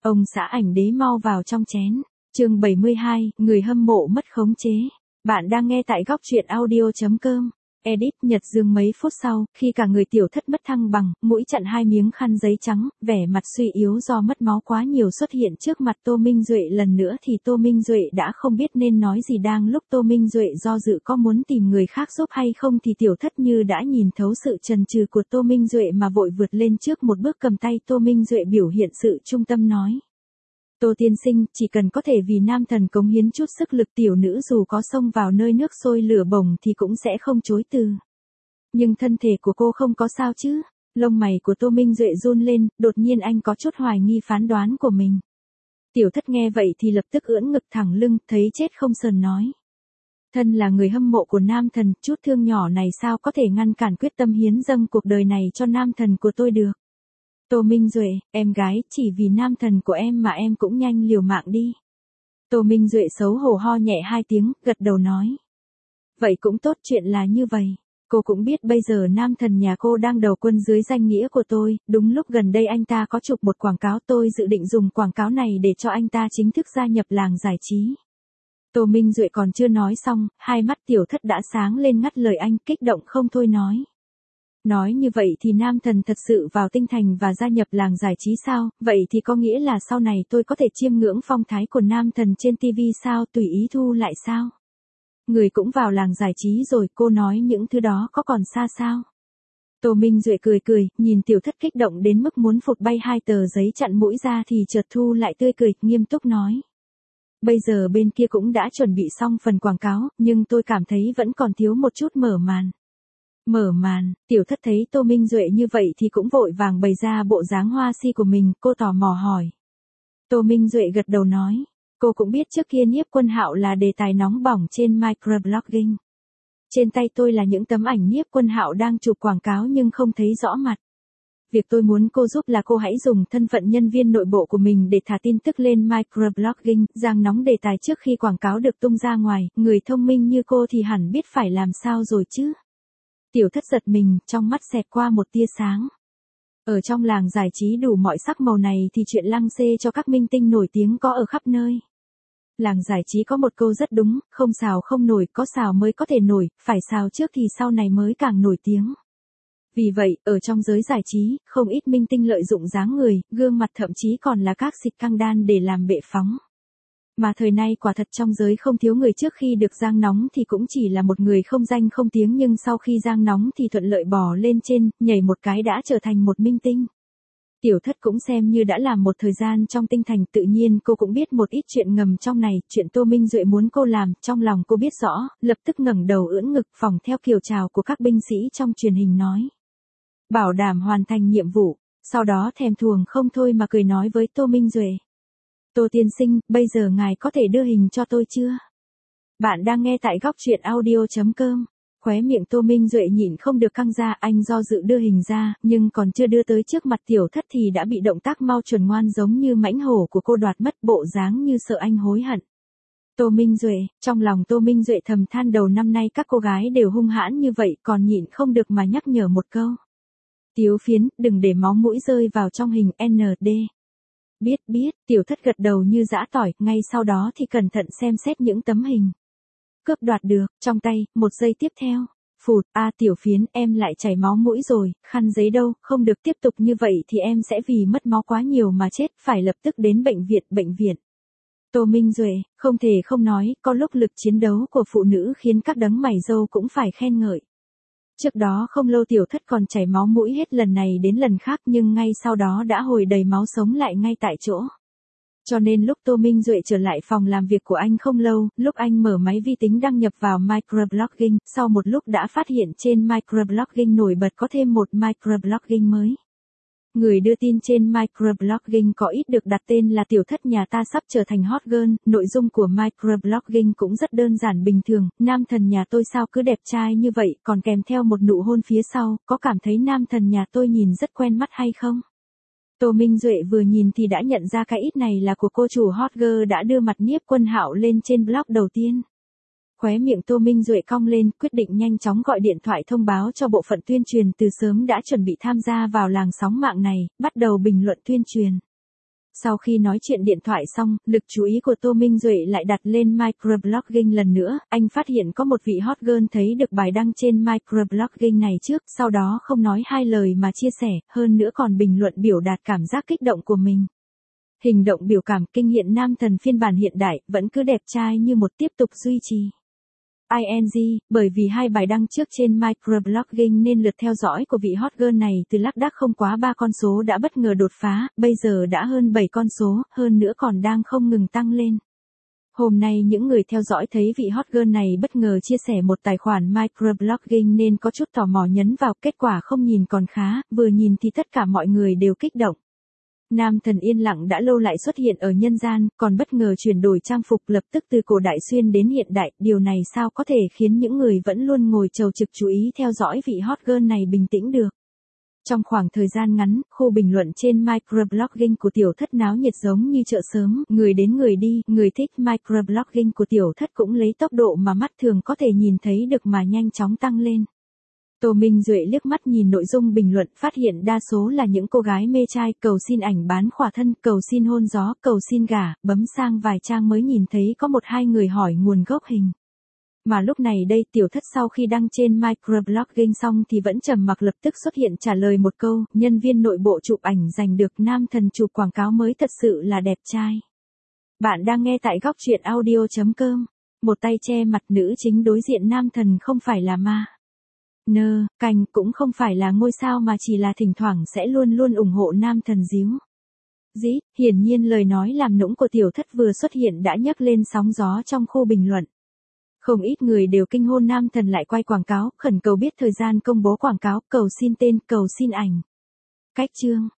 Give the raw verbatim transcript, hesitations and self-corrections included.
Ông xã ảnh đế mau vào trong chén. Chương bảy mươi hai, người hâm mộ mất khống chế. Bạn đang nghe tại góc truyện audio chấm com. Edit Nhật Dương mấy phút sau, khi cả người tiểu thất mất thăng bằng, mũi chặn hai miếng khăn giấy trắng, vẻ mặt suy yếu do mất máu quá nhiều xuất hiện trước mặt Tô Minh Duệ lần nữa thì Tô Minh Duệ đã không biết nên nói gì. Đang lúc Tô Minh Duệ do dự có muốn tìm người khác giúp hay không thì tiểu thất như đã nhìn thấu sự chần chừ của Tô Minh Duệ mà vội vượt lên trước một bước cầm tay Tô Minh Duệ biểu hiện sự trung tâm nói. Tô tiên sinh, chỉ cần có thể vì nam thần cống hiến chút sức lực, tiểu nữ dù có xông vào nơi nước sôi lửa bỏng thì cũng sẽ không chối từ. Nhưng thân thể của cô không có sao chứ? Lông mày của Tô Minh Duệ run lên, đột nhiên anh có chút hoài nghi phán đoán của mình. Tiểu thất nghe vậy thì lập tức ưỡn ngực thẳng lưng, thấy chết không sờn nói. Thân là người hâm mộ của nam thần, chút thương nhỏ này sao có thể ngăn cản quyết tâm hiến dâng cuộc đời này cho nam thần của tôi được. Tô Minh Duệ, em gái, chỉ vì nam thần của em mà em cũng nhanh liều mạng đi. Tô Minh Duệ xấu hổ ho nhẹ hai tiếng, gật đầu nói. Vậy cũng tốt, chuyện là như vậy. Cô cũng biết bây giờ nam thần nhà cô đang đầu quân dưới danh nghĩa của tôi, đúng lúc gần đây anh ta có chụp một quảng cáo, tôi dự định dùng quảng cáo này để cho anh ta chính thức gia nhập làng giải trí. Tô Minh Duệ còn chưa nói xong, hai mắt tiểu thất đã sáng lên ngắt lời anh, kích động không thôi nói. Nói như vậy thì nam thần thật sự vào tinh thành và gia nhập làng giải trí sao? Vậy thì có nghĩa là sau này tôi có thể chiêm ngưỡng phong thái của nam thần trên ti vi sao? Tùy ý thu lại sao? Người cũng vào làng giải trí rồi, cô nói những thứ đó có còn xa sao? Tô Minh Duệ cười cười, nhìn tiểu thất kích động đến mức muốn phụt bay hai tờ giấy chặn mũi ra thì chợt thu lại tươi cười, nghiêm túc nói. Bây giờ bên kia cũng đã chuẩn bị xong phần quảng cáo, nhưng tôi cảm thấy vẫn còn thiếu một chút mở màn. Mở màn, tiểu thất thấy Tô Minh Duệ như vậy thì cũng vội vàng bày ra bộ dáng hoa si của mình, cô tò mò hỏi. Tô Minh Duệ gật đầu nói, cô cũng biết trước kia Nhiếp Quân Hạo là đề tài nóng bỏng trên microblogging. Trên tay tôi là những tấm ảnh Nhiếp Quân Hạo đang chụp quảng cáo nhưng không thấy rõ mặt. Việc tôi muốn cô giúp là cô hãy dùng thân phận nhân viên nội bộ của mình để thả tin tức lên microblogging, giang nóng đề tài trước khi quảng cáo được tung ra ngoài, người thông minh như cô thì hẳn biết phải làm sao rồi chứ. Tiểu thất giật mình, trong mắt xẹt qua một tia sáng. Ở trong làng giải trí đủ mọi sắc màu này thì chuyện lăng xê cho các minh tinh nổi tiếng có ở khắp nơi. Làng giải trí có một câu rất đúng, không xào không nổi, có xào mới có thể nổi, phải xào trước thì sau này mới càng nổi tiếng. Vì vậy, ở trong giới giải trí, không ít minh tinh lợi dụng dáng người, gương mặt thậm chí còn là các xịt căng đan để làm bệ phóng. Mà thời nay quả thật trong giới không thiếu người trước khi được giang nóng thì cũng chỉ là một người không danh không tiếng nhưng sau khi giang nóng thì thuận lợi bò lên trên, nhảy một cái đã trở thành một minh tinh. Tiểu thất cũng xem như đã làm một thời gian trong tinh thành, tự nhiên cô cũng biết một ít chuyện ngầm trong này, chuyện Tô Minh Duệ muốn cô làm, trong lòng cô biết rõ, lập tức ngẩng đầu ưỡn ngực phỏng theo kiểu chào của các binh sĩ trong truyền hình nói. Bảo đảm hoàn thành nhiệm vụ, sau đó thèm thuồng không thôi mà cười nói với Tô Minh Duệ. Tô tiên sinh, bây giờ ngài có thể đưa hình cho tôi chưa? Bạn đang nghe tại góc truyện audio chấm com. Khóe miệng Tô Minh Duệ nhịn không được căng ra, anh do dự đưa hình ra, nhưng còn chưa đưa tới trước mặt tiểu thất thì đã bị động tác mau chuẩn ngoan giống như mãnh hổ của cô đoạt mất, bộ dáng như sợ anh hối hận. Tô Minh Duệ, trong lòng Tô Minh Duệ thầm than đầu năm nay các cô gái đều hung hãn như vậy, còn nhịn không được mà nhắc nhở một câu. Tiếu phiến, đừng để máu mũi rơi vào trong hình en đê. Biết biết, tiểu thất gật đầu như giã tỏi, ngay sau đó thì cẩn thận xem xét những tấm hình. Cướp đoạt được, trong tay, một giây tiếp theo. Phụt, a à, tiểu phiến, em lại chảy máu mũi rồi, khăn giấy đâu, không được tiếp tục như vậy thì em sẽ vì mất máu quá nhiều mà chết, phải lập tức đến bệnh viện, bệnh viện. Tô Minh Duệ, không thể không nói, có lúc lực chiến đấu của phụ nữ khiến các đấng mày râu cũng phải khen ngợi. Trước đó không lâu tiểu thất còn chảy máu mũi hết lần này đến lần khác nhưng ngay sau đó đã hồi đầy máu sống lại ngay tại chỗ. Cho nên lúc Tô Minh Duệ trở lại phòng làm việc của anh không lâu, lúc anh mở máy vi tính đăng nhập vào microblogging, sau một lúc đã phát hiện trên microblogging nổi bật có thêm một microblogging mới. Người đưa tin trên microblogging có ít được đặt tên là tiểu thất nhà ta sắp trở thành hot girl, nội dung của microblogging cũng rất đơn giản bình thường, nam thần nhà tôi sao cứ đẹp trai như vậy, còn kèm theo một nụ hôn phía sau, có cảm thấy nam thần nhà tôi nhìn rất quen mắt hay không? Tô Minh Duệ vừa nhìn thì đã nhận ra cái ít này là của cô chủ hot girl đã đưa mặt Nhiếp Quân Hạo lên trên blog đầu tiên. Khóe miệng Tô Minh Duệ cong lên, quyết định nhanh chóng gọi điện thoại thông báo cho bộ phận tuyên truyền từ sớm đã chuẩn bị tham gia vào làng sóng mạng này, bắt đầu bình luận tuyên truyền. Sau khi nói chuyện điện thoại xong, lực chú ý của Tô Minh Duệ lại đặt lên microblogging lần nữa, anh phát hiện có một vị hot girl thấy được bài đăng trên microblogging này trước, sau đó không nói hai lời mà chia sẻ, hơn nữa còn bình luận biểu đạt cảm giác kích động của mình. Hình động biểu cảm kinh hiện nam thần phiên bản hiện đại, vẫn cứ đẹp trai như một tiếp tục duy trì. i en giê, bởi vì hai bài đăng trước trên microblogging nên lượt theo dõi của vị hot girl này từ lác đác không quá ba con số đã bất ngờ đột phá, bây giờ đã hơn bảy con số, hơn nữa còn đang không ngừng tăng lên. Hôm nay những người theo dõi thấy vị hot girl này bất ngờ chia sẻ một tài khoản microblogging nên có chút tò mò nhấn vào, kết quả không nhìn còn khá, vừa nhìn thì tất cả mọi người đều kích động. Nam thần yên lặng đã lâu lại xuất hiện ở nhân gian, còn bất ngờ chuyển đổi trang phục lập tức từ cổ đại xuyên đến hiện đại, điều này sao có thể khiến những người vẫn luôn ngồi chầu trực chú ý theo dõi vị hot girl này bình tĩnh được. Trong khoảng thời gian ngắn, khu bình luận trên microblogging của tiểu thất náo nhiệt giống như chợ sớm, người đến người đi, người thích microblogging của tiểu thất cũng lấy tốc độ mà mắt thường có thể nhìn thấy được mà nhanh chóng tăng lên. Tô Minh Duệ liếc mắt nhìn nội dung bình luận, phát hiện đa số là những cô gái mê trai, cầu xin ảnh bán khỏa thân, cầu xin hôn gió, cầu xin gả, bấm sang vài trang mới nhìn thấy có một hai người hỏi nguồn gốc hình. Mà lúc này đây tiểu thất sau khi đăng trên microblogging xong thì vẫn trầm mặc, lập tức xuất hiện trả lời một câu, nhân viên nội bộ chụp ảnh giành được nam thần chụp quảng cáo mới thật sự là đẹp trai. Bạn đang nghe tại góc truyện audio chấm com, một tay che mặt nữ chính đối diện nam thần không phải là ma. Nơ, canh cũng không phải là ngôi sao mà chỉ là thỉnh thoảng sẽ luôn luôn ủng hộ nam thần díu. Dĩ, hiển nhiên lời nói làm nũng của tiểu thất vừa xuất hiện đã nhấc lên sóng gió trong khu bình luận. Không ít người đều kinh hô nam thần lại quay quảng cáo, khẩn cầu biết thời gian công bố quảng cáo, cầu xin tên, cầu xin ảnh. Cách chương.